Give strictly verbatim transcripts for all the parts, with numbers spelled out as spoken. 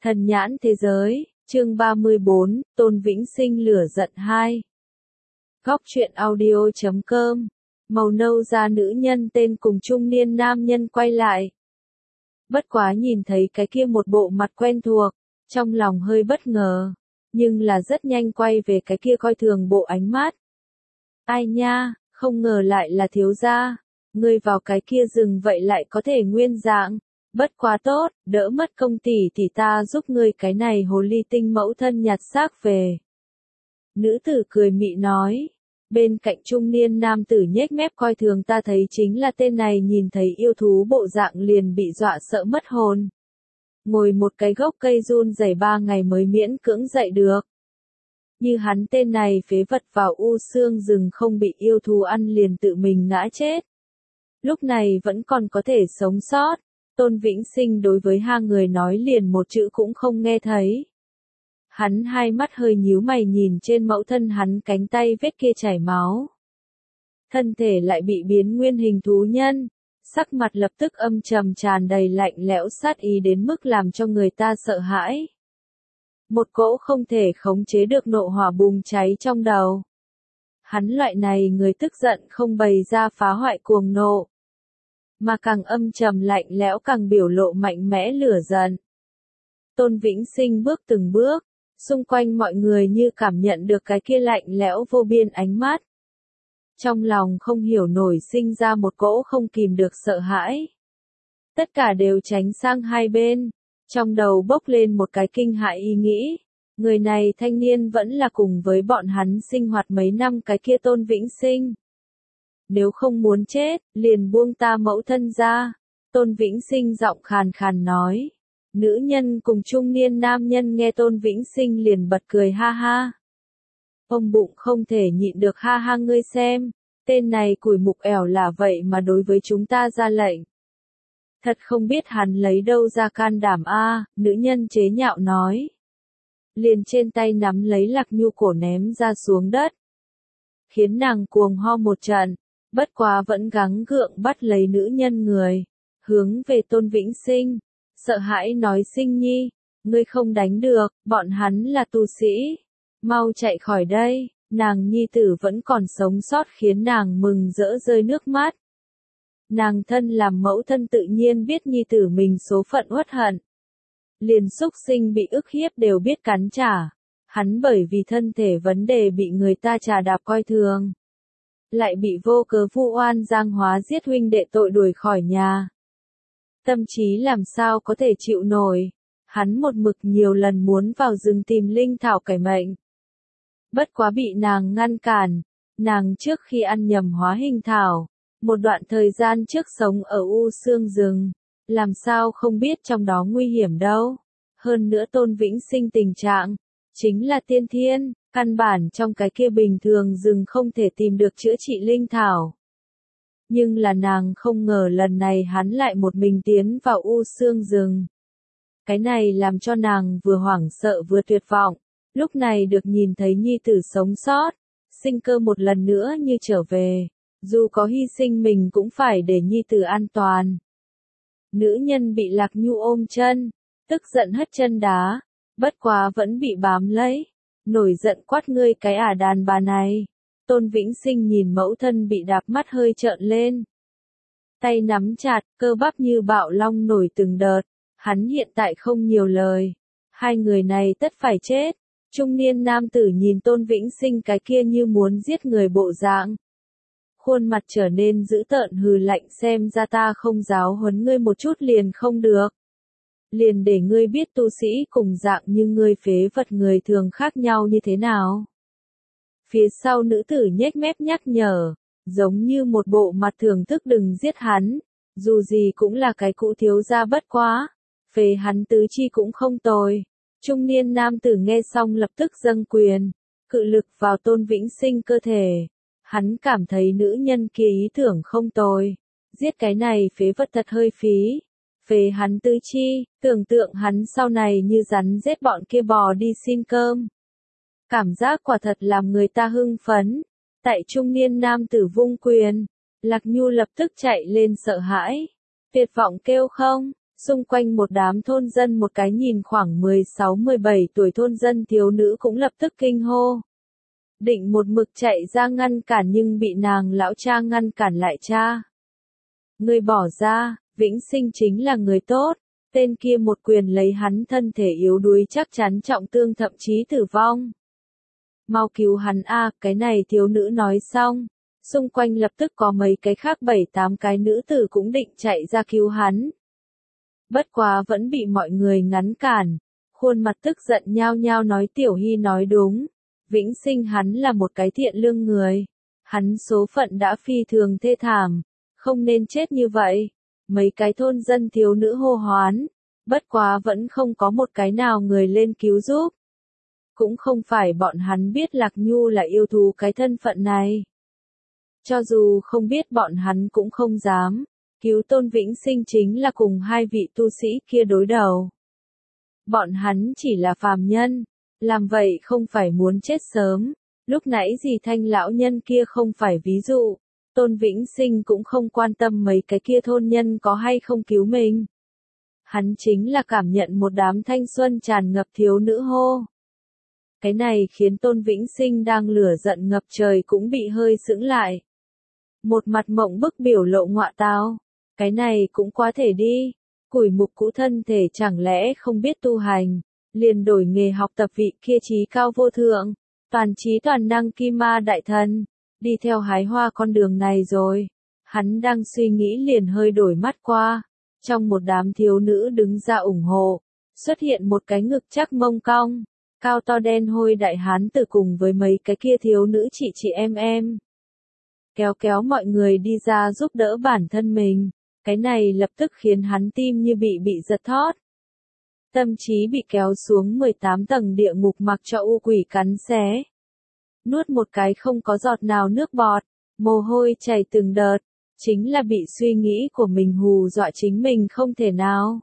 Thần nhãn thế giới, chương ba mươi bốn, Tôn Vĩnh Sinh lửa giận hai. Góc truyện audio chấm com. Màu nâu da nữ nhân tên cùng trung niên nam nhân quay lại. Bất quá nhìn thấy cái kia một bộ mặt quen thuộc, trong lòng hơi bất ngờ, nhưng là rất nhanh quay về cái kia coi thường bộ ánh mắt. Ai nha, không ngờ lại là thiếu gia, ngươi vào cái kia rừng vậy lại có thể nguyên dạng. Bất quá tốt, đỡ mất công tỷ thì ta giúp ngươi cái này hồ ly tinh mẫu thân nhặt xác về. Nữ tử cười mị nói. Bên cạnh trung niên nam tử nhếch mép coi thường ta thấy chính là tên này nhìn thấy yêu thú bộ dạng liền bị dọa sợ mất hồn. Ngồi một cái gốc cây run rẩy ba ngày mới miễn cưỡng dậy được. Như hắn tên này phế vật vào u xương rừng không bị yêu thú ăn liền tự mình ngã chết. Lúc này vẫn còn có thể sống sót. Tôn Vĩnh Sinh đối với hai người nói liền một chữ cũng không nghe thấy. Hắn hai mắt hơi nhíu mày nhìn trên mẫu thân hắn cánh tay vết kia chảy máu. Thân thể lại bị biến nguyên hình thú nhân, sắc mặt lập tức âm trầm tràn đầy lạnh lẽo sát ý đến mức làm cho người ta sợ hãi. Một cỗ không thể khống chế được nộ hỏa bùng cháy trong đầu. Hắn loại này người tức giận không bày ra phá hoại cuồng nộ. Mà càng âm trầm lạnh lẽo càng biểu lộ mạnh mẽ lửa giận. Tôn Vĩnh Sinh bước từng bước, xung quanh mọi người như cảm nhận được cái kia lạnh lẽo vô biên ánh mắt. Trong lòng không hiểu nổi sinh ra một cỗ không kìm được sợ hãi. Tất cả đều tránh sang hai bên, trong đầu bốc lên một cái kinh hãi ý nghĩ. Người này thanh niên vẫn là cùng với bọn hắn sinh hoạt mấy năm cái kia Tôn Vĩnh Sinh. Nếu không muốn chết, liền buông ta mẫu thân ra. Tôn Vĩnh Sinh giọng khàn khàn nói. Nữ nhân cùng trung niên nam nhân nghe Tôn Vĩnh Sinh liền bật cười ha ha. Ông bụng không thể nhịn được ha ha ngươi xem, tên này cùi mục ẻo là vậy mà đối với chúng ta ra lệnh. Thật không biết hắn lấy đâu ra can đảm a, nữ nhân chế nhạo nói. Liền trên tay nắm lấy Lạc Nhu cổ ném ra xuống đất. Khiến nàng cuồng ho một trận. Bất quá vẫn gắng gượng bắt lấy nữ nhân người, hướng về Tôn Vĩnh Sinh, sợ hãi nói Sinh nhi, ngươi không đánh được, bọn hắn là tu sĩ, mau chạy khỏi đây, nàng nhi tử vẫn còn sống sót khiến nàng mừng rỡ rơi nước mắt. Nàng thân làm mẫu thân tự nhiên biết nhi tử mình số phận uất hận. Liền xúc sinh bị ức hiếp đều biết cắn trả, hắn bởi vì thân thể vấn đề bị người ta trà đạp coi thường. Lại bị vô cớ vu oan giang hóa giết huynh đệ tội đuổi khỏi nhà. Tâm trí làm sao có thể chịu nổi, hắn một mực nhiều lần muốn vào rừng tìm linh thảo cải mệnh. Bất quá bị nàng ngăn cản, nàng trước khi ăn nhầm hóa hình thảo, một đoạn thời gian trước sống ở u xương rừng, làm sao không biết trong đó nguy hiểm đâu. Hơn nữa Tôn Vĩnh Sinh tình trạng, chính là tiên thiên. Căn bản trong cái kia bình thường rừng không thể tìm được chữa trị linh thảo. Nhưng là nàng không ngờ lần này hắn lại một mình tiến vào u xương rừng. Cái này làm cho nàng vừa hoảng sợ vừa tuyệt vọng. Lúc này được nhìn thấy nhi tử sống sót, sinh cơ một lần nữa như trở về. Dù có hy sinh mình cũng phải để nhi tử an toàn. Nữ nhân bị Lạc Nhu ôm chân, tức giận hất chân đá, bất quá vẫn bị bám lấy. Nổi giận quát ngươi cái ả đàn bà này. Tôn Vĩnh Sinh nhìn mẫu thân bị đạp mắt hơi trợn lên. Tay nắm chặt, cơ bắp như bạo long nổi từng đợt. Hắn hiện tại không nhiều lời. Hai người này tất phải chết. Trung niên nam tử nhìn Tôn Vĩnh Sinh cái kia như muốn giết người bộ dạng. Khuôn mặt trở nên dữ tợn hừ lạnh xem ra ta không giáo huấn ngươi một chút liền không được. Liền để ngươi biết tu sĩ cùng dạng như ngươi phế vật người thường khác nhau như thế nào. Phía sau nữ tử nhếch mép nhắc nhở, giống như một bộ mặt thưởng thức đừng giết hắn, dù gì cũng là cái cụ thiếu gia bất quá, phế hắn tứ chi cũng không tồi. Trung niên nam tử nghe xong lập tức dâng quyền, cự lực vào Tôn Vĩnh Sinh cơ thể. Hắn cảm thấy nữ nhân kia ý tưởng không tồi, giết cái này phế vật thật hơi phí. Về hắn tứ chi, tưởng tượng hắn sau này như rắn rết bọn kia bò đi xin cơm. Cảm giác quả thật làm người ta hưng phấn. Tại trung niên nam tử vung quyền, Lạc Nhu lập tức chạy lên sợ hãi. Tuyệt vọng kêu không, Xung quanh một đám thôn dân một cái nhìn khoảng mười sáu mười bảy tuổi thôn dân thiếu nữ cũng lập tức kinh hô. Định một mực chạy ra ngăn cản nhưng bị nàng lão cha ngăn cản lại cha. Người bỏ ra, Vĩnh Sinh chính là người tốt, tên kia một quyền lấy hắn thân thể yếu đuối chắc chắn trọng thương thậm chí tử vong. Mau cứu hắn a, cái này thiếu nữ nói xong. Xung quanh lập tức có mấy cái khác bảy tám cái nữ tử cũng định chạy ra cứu hắn. Bất quá vẫn bị mọi người ngăn cản, khuôn mặt tức giận nhao nhao nói Tiểu Hy nói đúng, Vĩnh Sinh hắn là một cái thiện lương người, hắn số phận đã phi thường thê thảm, không nên chết như vậy. Mấy cái thôn dân thiếu nữ hô hoán, bất quá vẫn không có một cái nào người lên cứu giúp. Cũng không phải bọn hắn biết Lạc Nhu là yêu thú cái thân phận này. Cho dù không biết bọn hắn cũng không dám. Cứu Tôn Vĩnh Sinh chính là cùng hai vị tu sĩ kia đối đầu. Bọn hắn chỉ là phàm nhân, làm vậy không phải muốn chết sớm. Lúc nãy gì Thanh lão nhân kia không phải ví dụ, Tôn Vĩnh Sinh cũng không quan tâm mấy cái kia thôn nhân có hay không cứu mình. Hắn chính là cảm nhận một đám thanh xuân tràn ngập thiếu nữ hô. Cái này khiến Tôn Vĩnh Sinh đang lửa giận ngập trời cũng bị hơi sững lại. Một mặt mộng bức biểu lộ ngọa tao. Cái này cũng quá thể đi, củi mục cũ thân thể chẳng lẽ không biết tu hành, liền đổi nghề học tập vị kia trí cao vô thượng, toàn trí toàn năng Kim Ma đại thần, đi theo hái hoa con đường này rồi. Hắn đang suy nghĩ liền hơi đổi mắt qua, trong một đám thiếu nữ đứng ra ủng hộ, xuất hiện một cái ngực chắc mông cong, cao to đen hôi đại hán tử cùng với mấy cái kia thiếu nữ chị chị em em. Kéo kéo mọi người đi ra giúp đỡ bản thân mình. Cái này lập tức khiến hắn tim như bị bị giật thót. Tâm trí bị kéo xuống mười tám tầng địa ngục mặc cho u quỷ cắn xé. Nuốt một cái không có giọt nào nước bọt, mồ hôi chảy từng đợt, chính là bị suy nghĩ của mình hù dọa chính mình không thể nào.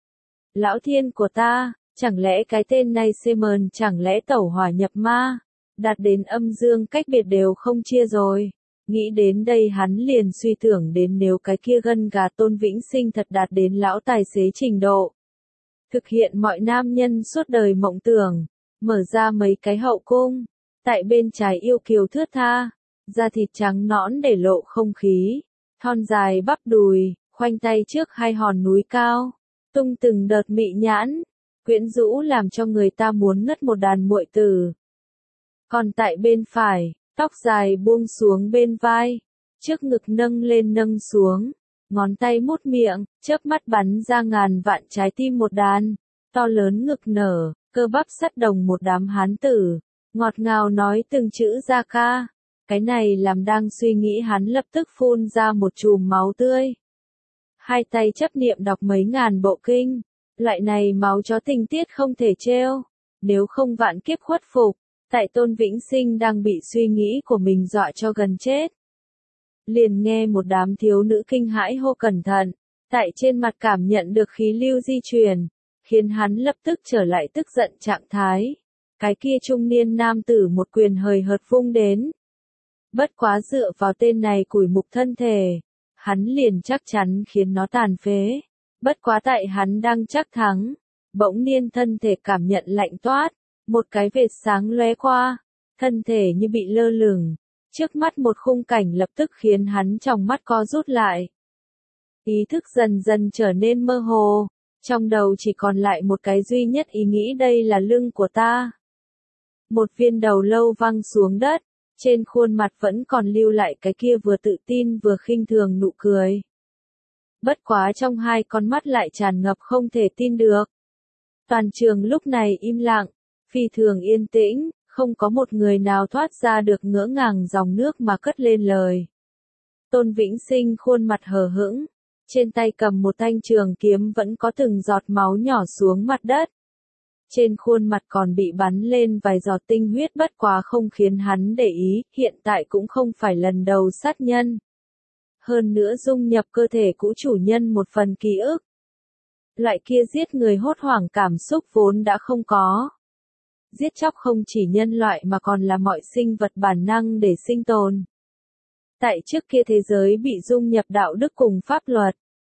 Lão thiên của ta, chẳng lẽ cái tên này Simon chẳng lẽ tẩu hỏa nhập ma, đạt đến âm dương cách biệt đều không chia rồi. Nghĩ đến đây hắn liền suy tưởng đến nếu cái kia gân gà Tôn Vĩnh Sinh thật đạt đến lão tài xế trình độ. Thực hiện mọi nam nhân suốt đời mộng tưởng, mở ra mấy cái hậu cung, tại bên trái yêu kiều thướt tha, da thịt trắng nõn để lộ không khí, thon dài bắp đùi, khoanh tay trước hai hòn núi cao, tung từng đợt mị nhãn, quyến rũ làm cho người ta muốn ngất một đàn muội tử. Còn tại bên phải, tóc dài buông xuống bên vai, trước ngực nâng lên nâng xuống, ngón tay mút miệng, chớp mắt bắn ra ngàn vạn trái tim một đàn, to lớn ngực nở, cơ bắp sắt đồng một đám hán tử, ngọt ngào nói từng chữ ra ca. Cái này làm đang suy nghĩ hắn lập tức phun ra một chùm máu tươi. Hai tay chấp niệm đọc mấy ngàn bộ kinh, loại này máu chó tình tiết không thể trêu, nếu không vạn kiếp khuất phục. Tại Tôn Vĩnh Sinh đang bị suy nghĩ của mình dọa cho gần chết. Liền nghe một đám thiếu nữ kinh hãi hô cẩn thận, tại trên mặt cảm nhận được khí lưu di chuyển, khiến hắn lập tức trở lại tức giận trạng thái. Cái kia trung niên nam tử một quyền hời hợt vung đến. Bất quá dựa vào tên này củi mục thân thể, hắn liền chắc chắn khiến nó tàn phế. Bất quá tại hắn đang chắc thắng, bỗng nhiên thân thể cảm nhận lạnh toát. Một cái vệt sáng lóe qua, thân thể như bị lơ lửng, trước mắt một khung cảnh lập tức khiến hắn trong mắt co rút lại. Ý thức dần dần trở nên mơ hồ, trong đầu chỉ còn lại một cái duy nhất ý nghĩ đây là lưng của ta. Một viên đầu lâu văng xuống đất, trên khuôn mặt vẫn còn lưu lại cái kia vừa tự tin vừa khinh thường nụ cười. Bất quá trong hai con mắt lại tràn ngập không thể tin được. Toàn trường lúc này im lặng. Phi thường yên tĩnh, không có một người nào thoát ra được ngỡ ngàng dòng nước mà cất lên lời. Tôn Vĩnh Sinh khuôn mặt hờ hững, trên tay cầm một thanh trường kiếm vẫn có từng giọt máu nhỏ xuống mặt đất. Trên khuôn mặt còn bị bắn lên vài giọt tinh huyết bất quá không khiến hắn để ý, hiện tại cũng không phải lần đầu sát nhân. Hơn nữa dung nhập cơ thể cũ chủ nhân một phần ký ức. Loại kia giết người hốt hoảng cảm xúc vốn đã không có. Giết chóc không chỉ nhân loại mà còn là mọi sinh vật bản năng để sinh tồn. Tại trước kia thế giới bị dung nhập đạo đức cùng pháp luật.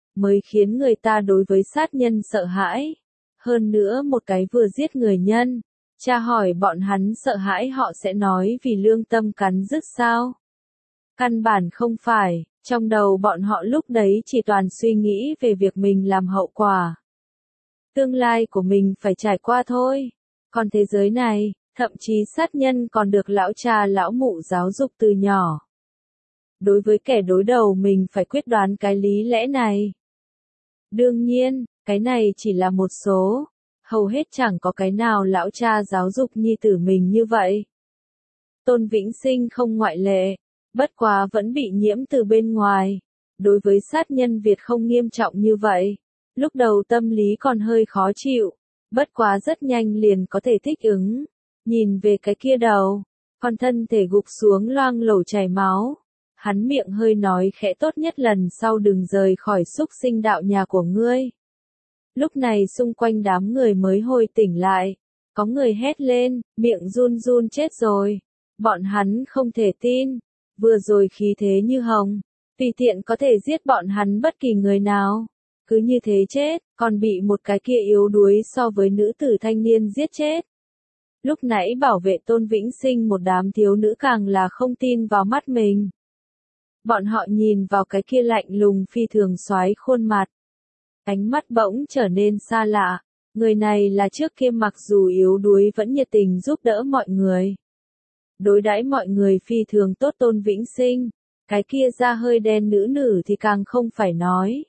mới khiến người ta đối với sát nhân sợ hãi. Hơn nữa một cái vừa giết người nhân, cha hỏi bọn hắn sợ hãi họ sẽ nói vì lương tâm cắn rứt sao? Căn bản không phải, trong đầu bọn họ lúc đấy chỉ toàn suy nghĩ về việc mình làm hậu quả. Tương lai của mình phải trải qua thôi. Còn thế giới này, thậm chí sát nhân còn được lão cha lão mụ giáo dục từ nhỏ. Đối với kẻ đối đầu mình phải quyết đoán cái lý lẽ này. Đương nhiên, cái này chỉ là một số. Hầu hết chẳng có cái nào lão cha giáo dục nhi tử mình như vậy. Tôn Vĩnh Sinh không ngoại lệ, bất quá vẫn bị nhiễm từ bên ngoài. Đối với sát nhân Việt không nghiêm trọng như vậy. Lúc đầu tâm lý còn hơi khó chịu, bất quá rất nhanh liền có thể thích ứng. Nhìn về cái kia đầu, con thân thể gục xuống loang lổ chảy máu. Hắn miệng hơi nói khẽ tốt nhất lần sau đừng rời khỏi xúc sinh đạo nhà của ngươi. Lúc này xung quanh đám người mới hồi tỉnh lại. Có người hét lên, miệng run run chết rồi. Bọn hắn không thể tin. Vừa rồi khí thế như hồng. Tùy tiện có thể giết bọn hắn bất kỳ người nào. Cứ như thế chết, còn bị một cái kia yếu đuối so với nữ tử thanh niên giết chết. Lúc nãy bảo vệ Tôn Vĩnh Sinh một đám thiếu nữ càng là không tin vào mắt mình. Bọn họ nhìn vào cái kia lạnh lùng phi thường soái khuôn mặt. Ánh mắt bỗng trở nên xa lạ. Người này là trước kia mặc dù yếu đuối vẫn nhiệt tình giúp đỡ mọi người. Đối đãi mọi người phi thường tốt Tôn Vĩnh Sinh. Cái kia da hơi đen nữ nữ thì càng không phải nói.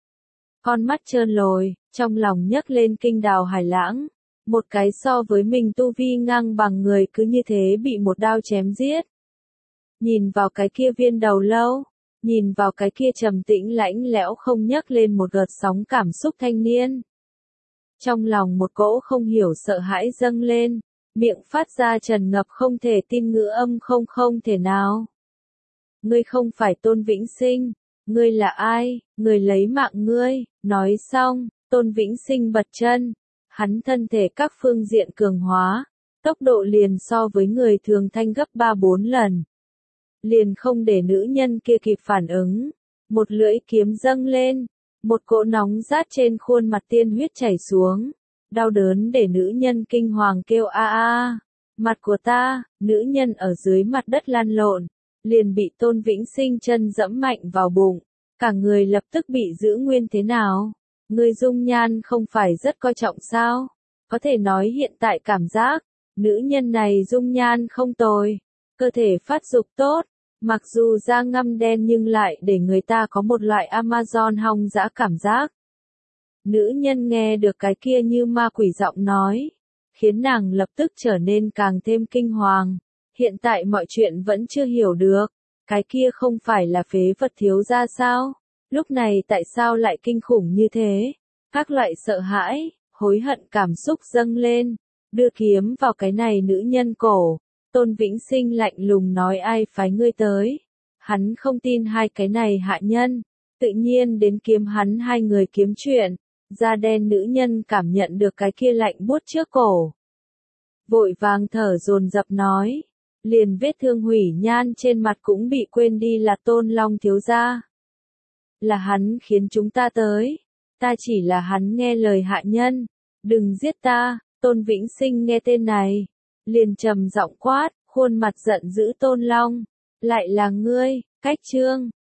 Con mắt trơn lồi, trong lòng nhấc lên kinh đào hải lãng. Một cái so với mình tu vi ngang bằng người cứ như thế bị một đao chém giết. Nhìn vào cái kia viên đầu lâu, nhìn vào cái kia trầm tĩnh lãnh lẽo không nhấc lên một gợt sóng cảm xúc thanh niên. Trong lòng một cỗ không hiểu sợ hãi dâng lên, miệng phát ra trần ngập không thể tin ngữ âm không không thể nào. Ngươi không phải Tôn Vĩnh Sinh, ngươi là ai, người lấy mạng ngươi, nói xong, Tôn Vĩnh Sinh bật chân. Hắn thân thể các phương diện cường hóa, tốc độ liền so với người thường thanh gấp ba bốn lần. Liền không để nữ nhân kia kịp phản ứng. Một lưỡi kiếm dâng lên, một cỗ nóng rát trên khuôn mặt tiên huyết chảy xuống. Đau đớn để nữ nhân kinh hoàng kêu a a. Mặt của ta, nữ nhân ở dưới mặt đất lăn lộn, liền bị Tôn Vĩnh Sinh chân dẫm mạnh vào bụng. Cả người lập tức bị giữ nguyên thế nào? Người dung nhan không phải rất coi trọng sao? Có thể nói hiện tại cảm giác, nữ nhân này dung nhan không tồi, cơ thể phát dục tốt, mặc dù da ngăm đen nhưng lại để người ta có một loại Amazon hoang dã cảm giác. Nữ nhân nghe được cái kia như ma quỷ giọng nói, khiến nàng lập tức trở nên càng thêm kinh hoàng. Hiện tại mọi chuyện vẫn chưa hiểu được, cái kia không phải là phế vật thiếu gia sao? Lúc này tại sao lại kinh khủng như thế? Các loại sợ hãi, hối hận cảm xúc dâng lên, đưa kiếm vào cái này nữ nhân cổ. Tôn Vĩnh Sinh lạnh lùng nói ai phái ngươi tới? Hắn không tin hai cái này hạ nhân, tự nhiên đến kiếm hắn hai người kiếm chuyện. Da đen nữ nhân cảm nhận được cái kia lạnh buốt trước cổ. Vội vàng thở dồn dập nói, liền vết thương hủy nhan trên mặt cũng bị quên đi là Tôn Long thiếu gia. Là hắn khiến chúng ta tới, ta chỉ là hắn nghe lời hạ nhân, đừng giết ta. Tôn Vĩnh Sinh nghe tên này, liền trầm giọng quát, khuôn mặt giận dữ Tôn Long, lại là ngươi, Cách Trương.